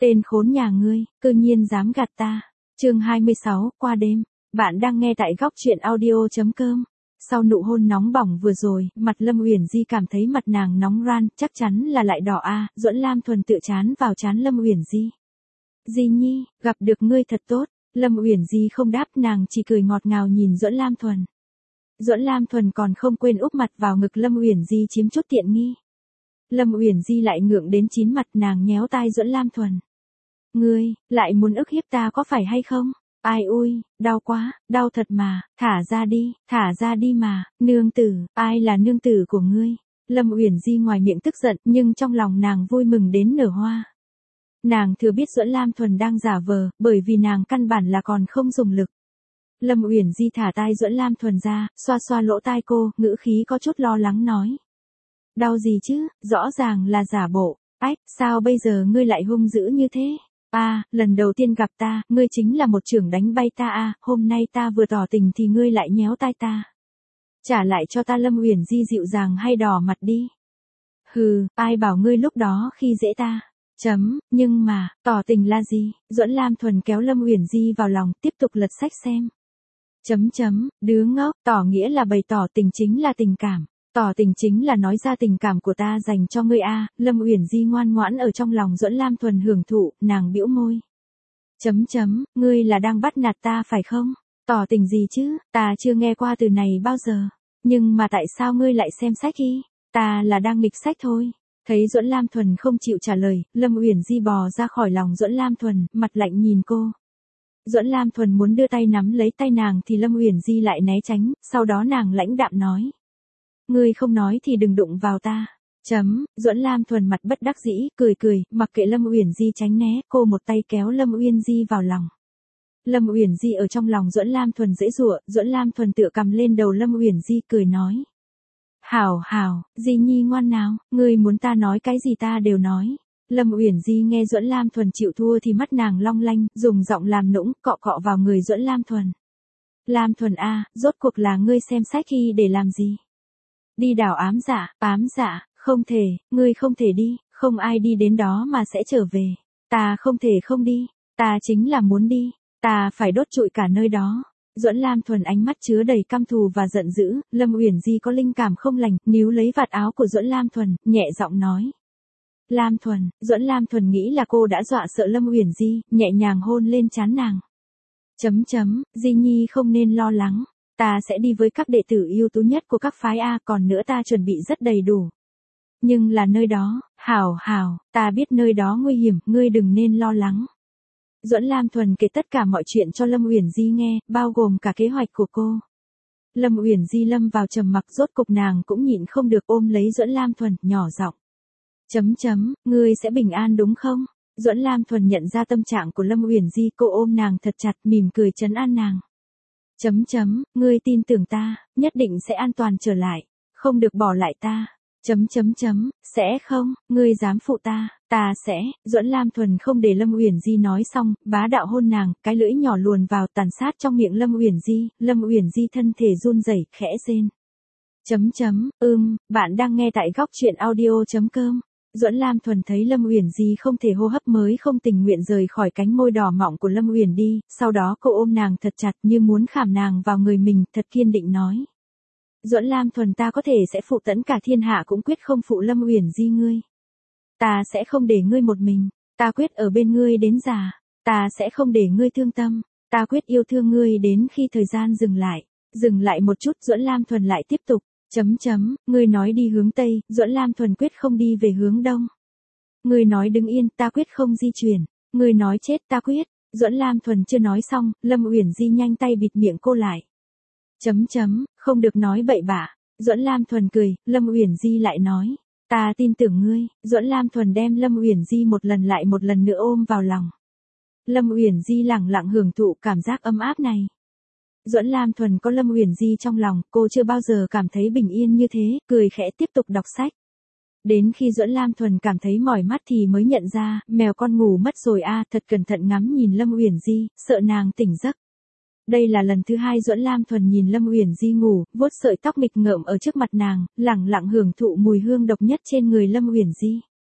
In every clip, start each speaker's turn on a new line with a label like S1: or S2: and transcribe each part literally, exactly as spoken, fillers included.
S1: Tên khốn nhà ngươi, cư nhiên dám gạt ta. Chương hai mươi sáu, qua đêm. Bạn đang nghe tại góc truyện audio chấm com. Sau nụ hôn nóng bỏng vừa rồi, mặt Lâm Uyển Di cảm thấy mặt nàng nóng ran, chắc chắn là lại đỏ a. Duẫn Lam Thuần tựa chán vào trán Lâm Uyển Di. Di Nhi, gặp được ngươi thật tốt. Lâm Uyển Di không đáp, nàng chỉ cười ngọt ngào nhìn Duẫn Lam Thuần. Duẫn Lam Thuần còn không quên úp mặt vào ngực Lâm Uyển Di chiếm chút tiện nghi. Lâm Uyển Di lại ngượng đến chín mặt, nàng nhéo tai Duẫn Lam Thuần. Ngươi, lại muốn ức hiếp ta có phải hay không? Ai ui, đau quá, đau thật mà, thả ra đi, thả ra đi mà, nương tử, ai là nương tử của ngươi? Lâm Uyển Di ngoài miệng tức giận, nhưng trong lòng nàng vui mừng đến nở hoa. Nàng thừa biết Duẫn Lam Thuần đang giả vờ, bởi vì nàng căn bản là còn không dùng lực. Lâm Uyển Di thả tai Duẫn Lam Thuần ra, xoa xoa lỗ tai cô, ngữ khí có chút lo lắng nói. Đau gì chứ, rõ ràng là giả bộ. Ách, sao bây giờ ngươi lại hung dữ như thế? A, à, lần đầu tiên gặp ta, ngươi chính là một chưởng đánh bay ta a, à, hôm nay ta vừa tỏ tình thì ngươi lại nhéo tai ta. Trả lại cho ta. Lâm Uyển Di dịu dàng hay đỏ mặt đi. Hừ, ai bảo ngươi lúc đó khi dễ ta. Chấm, nhưng mà, tỏ tình là gì? Duẫn Lam Thuần kéo Lâm Uyển Di vào lòng, tiếp tục lật sách xem. Chấm chấm, đứa ngốc, tỏ nghĩa là bày tỏ tình chính là tình cảm. Tỏ tình chính là nói ra tình cảm của ta dành cho ngươi a. Lâm Uyển Di ngoan ngoãn ở trong lòng Duẫn Lam Thuần hưởng thụ, nàng bĩu môi. Chấm chấm, ngươi là đang bắt nạt ta phải không? Tỏ tình gì chứ, ta chưa nghe qua từ này bao giờ. Nhưng mà tại sao ngươi lại xem sách y? Ta là đang nghịch sách thôi. Thấy Duẫn Lam Thuần không chịu trả lời, Lâm Uyển Di bò ra khỏi lòng Duẫn Lam Thuần, mặt lạnh nhìn cô. Duẫn Lam Thuần muốn đưa tay nắm lấy tay nàng thì Lâm Uyển Di lại né tránh, sau đó nàng lãnh đạm nói. Ngươi không nói thì đừng đụng vào ta. Chấm, Duẫn Lam Thuần mặt bất đắc dĩ, cười cười, mặc kệ Lâm Uyển Di tránh né, cô một tay kéo Lâm Uyển Di vào lòng. Lâm Uyển Di ở trong lòng Duẫn Lam Thuần giãy giụa, Duẫn Lam Thuần tựa cầm lên đầu Lâm Uyển Di cười nói. Hảo hảo, Di Nhi ngoan nào, ngươi muốn ta nói cái gì ta đều nói. Lâm Uyển Di nghe Duẫn Lam Thuần chịu thua thì mắt nàng long lanh, dùng giọng làm nũng, cọ cọ vào người Duẫn Lam Thuần. Lam Thuần a, rốt cuộc là ngươi xem sách khi để làm gì? Đi đảo ám dạ, ám dạ, không thể, ngươi không thể đi, không ai đi đến đó mà sẽ trở về. Ta không thể không đi, ta chính là muốn đi, ta phải đốt trụi cả nơi đó. Duẫn Lam Thuần ánh mắt chứa đầy căm thù và giận dữ, Lâm Uyển Di có linh cảm không lành, níu lấy vạt áo của Duẫn Lam Thuần, nhẹ giọng nói. Lam Thuần, Duẫn Lam Thuần nghĩ là cô đã dọa sợ Lâm Uyển Di, nhẹ nhàng hôn lên trán nàng. Chấm chấm, Di Nhi không nên lo lắng. Ta sẽ đi với các đệ tử ưu tú nhất của các phái A, còn nữa ta chuẩn bị rất đầy đủ. Nhưng là nơi đó, hảo hảo, ta biết nơi đó nguy hiểm, ngươi đừng nên lo lắng. Duẫn Lam Thuần kể tất cả mọi chuyện cho Lâm Uyển Di nghe, bao gồm cả kế hoạch của cô. Lâm Uyển Di lâm vào trầm mặc, rốt cục nàng cũng nhịn không được ôm lấy Duẫn Lam Thuần, nhỏ giọng. Chấm chấm, ngươi sẽ bình an đúng không? Duẫn Lam Thuần nhận ra tâm trạng của Lâm Uyển Di, cô ôm nàng thật chặt, mỉm cười trấn an nàng. Chấm chấm, ngươi tin tưởng ta, nhất định sẽ an toàn trở lại, không được bỏ lại ta. Chấm chấm chấm, sẽ không, ngươi dám phụ ta, ta sẽ. Duẫn Lam Thuần không để Lâm Uyển Di nói xong, bá đạo hôn nàng, cái lưỡi nhỏ luồn vào tàn sát trong miệng Lâm Uyển Di, Lâm Uyển Di thân thể run rẩy, khẽ rên. Chấm chấm, ưm, bạn đang nghe tại góc truyện audio chấm com. Duẫn Lam Thuần thấy Lâm Uyển Di không thể hô hấp mới không tình nguyện rời khỏi cánh môi đỏ mọng của Lâm Uyển Di, sau đó cô ôm nàng thật chặt như muốn khảm nàng vào người mình, thật kiên định nói. Duẫn Lam Thuần, ta có thể sẽ phụ tẫn cả thiên hạ cũng quyết không phụ Lâm Uyển Di ngươi. Ta sẽ không để ngươi một mình, ta quyết ở bên ngươi đến già, ta sẽ không để ngươi thương tâm, ta quyết yêu thương ngươi đến khi thời gian dừng lại. Dừng lại một chút, Duẫn Lam Thuần lại tiếp tục. Chấm chấm, ngươi nói đi hướng Tây, Duẫn Lam Thuần quyết không đi về hướng Đông. Ngươi nói đứng yên, ta quyết không di chuyển. Ngươi nói chết, ta quyết. Duẫn Lam Thuần chưa nói xong, Lâm Uyển Di nhanh tay bịt miệng cô lại. Chấm chấm, không được nói bậy bạ. Duẫn Lam Thuần cười, Lâm Uyển Di lại nói. Ta tin tưởng ngươi. Duẫn Lam Thuần đem Lâm Uyển Di một lần lại một lần nữa ôm vào lòng. Lâm Uyển Di lẳng lặng hưởng thụ cảm giác ấm áp này. Duẫn Lam Thuần có Lâm Uyển Di trong lòng, cô chưa bao giờ cảm thấy bình yên như thế, cười khẽ tiếp tục đọc sách. Đến khi Duẫn Lam Thuần cảm thấy mỏi mắt thì mới nhận ra, mèo con ngủ mất rồi a, thật cẩn thận ngắm nhìn Lâm Uyển Di, sợ nàng tỉnh giấc. Đây là lần thứ hai Duẫn Lam Thuần nhìn Lâm Uyển Di ngủ, vuốt sợi tóc nghịch ngợm ở trước mặt nàng, lẳng lặng hưởng thụ mùi hương độc nhất trên người Lâm Uyển Di.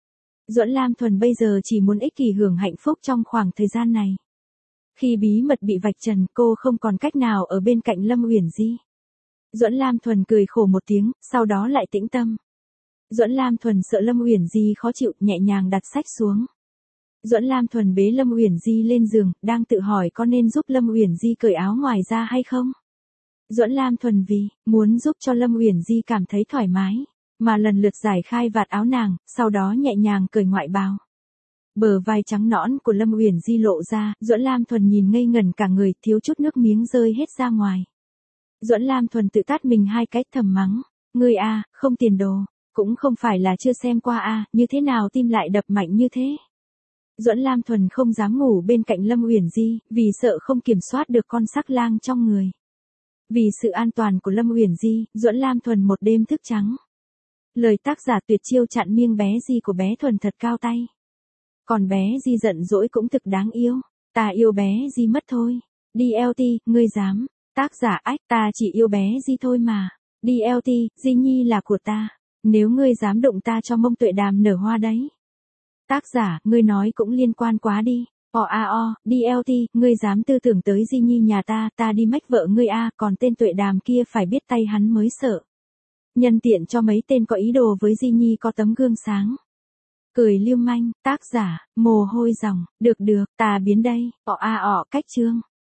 S1: Duẫn Lam Thuần bây giờ chỉ muốn ích kỷ hưởng hạnh phúc trong khoảng thời gian này. Khi bí mật bị vạch trần, cô không còn cách nào ở bên cạnh Lâm Uyển Di. Duẫn Lam Thuần cười khổ một tiếng, sau đó lại tĩnh tâm. Duẫn Lam Thuần sợ Lâm Uyển Di khó chịu, nhẹ nhàng đặt sách xuống. Duẫn Lam Thuần bế Lâm Uyển Di lên giường, đang tự hỏi có nên giúp Lâm Uyển Di cởi áo ngoài ra hay không. Duẫn Lam Thuần vì muốn giúp cho Lâm Uyển Di cảm thấy thoải mái, mà lần lượt giải khai vạt áo nàng, sau đó nhẹ nhàng cởi ngoại bào. Bờ vai trắng nõn của Lâm Uyển Di lộ ra, Duẫn Lam Thuần nhìn ngây ngẩn cả người, thiếu chút nước miếng rơi hết ra ngoài. Duẫn Lam Thuần tự tát mình hai cái, thầm mắng, ngươi a, không tiền đồ, cũng không phải là chưa xem qua a, như thế nào tim lại đập mạnh như thế. Duẫn Lam Thuần không dám ngủ bên cạnh Lâm Uyển Di, vì sợ không kiểm soát được con sắc lang trong người. Vì sự an toàn của Lâm Uyển Di, Duẫn Lam Thuần một đêm thức trắng. Lời tác giả tuyệt chiêu chặn miêng bé Di của bé Thuần thật cao tay. Còn bé Di giận dỗi cũng thực đáng yêu. Ta yêu bé Di mất thôi. đê lờ tê, ngươi dám. Tác giả ách, ta chỉ yêu bé Di thôi mà. đê lờ tê, Di Nhi là của ta. Nếu ngươi dám đụng ta cho mông tuệ đàm nở hoa đấy. Tác giả, ngươi nói cũng liên quan quá đi. O a o, đê lờ tê, ngươi dám tư tưởng tới Di Nhi nhà ta, ta đi mách vợ ngươi a, còn tên tuệ đàm kia phải biết tay hắn mới sợ. Nhân tiện cho mấy tên có ý đồ với Di Nhi có tấm gương sáng. Cười lưu manh, tác giả, mồ hôi ròng, được được, ta biến đây, ọ a ọ cách chương.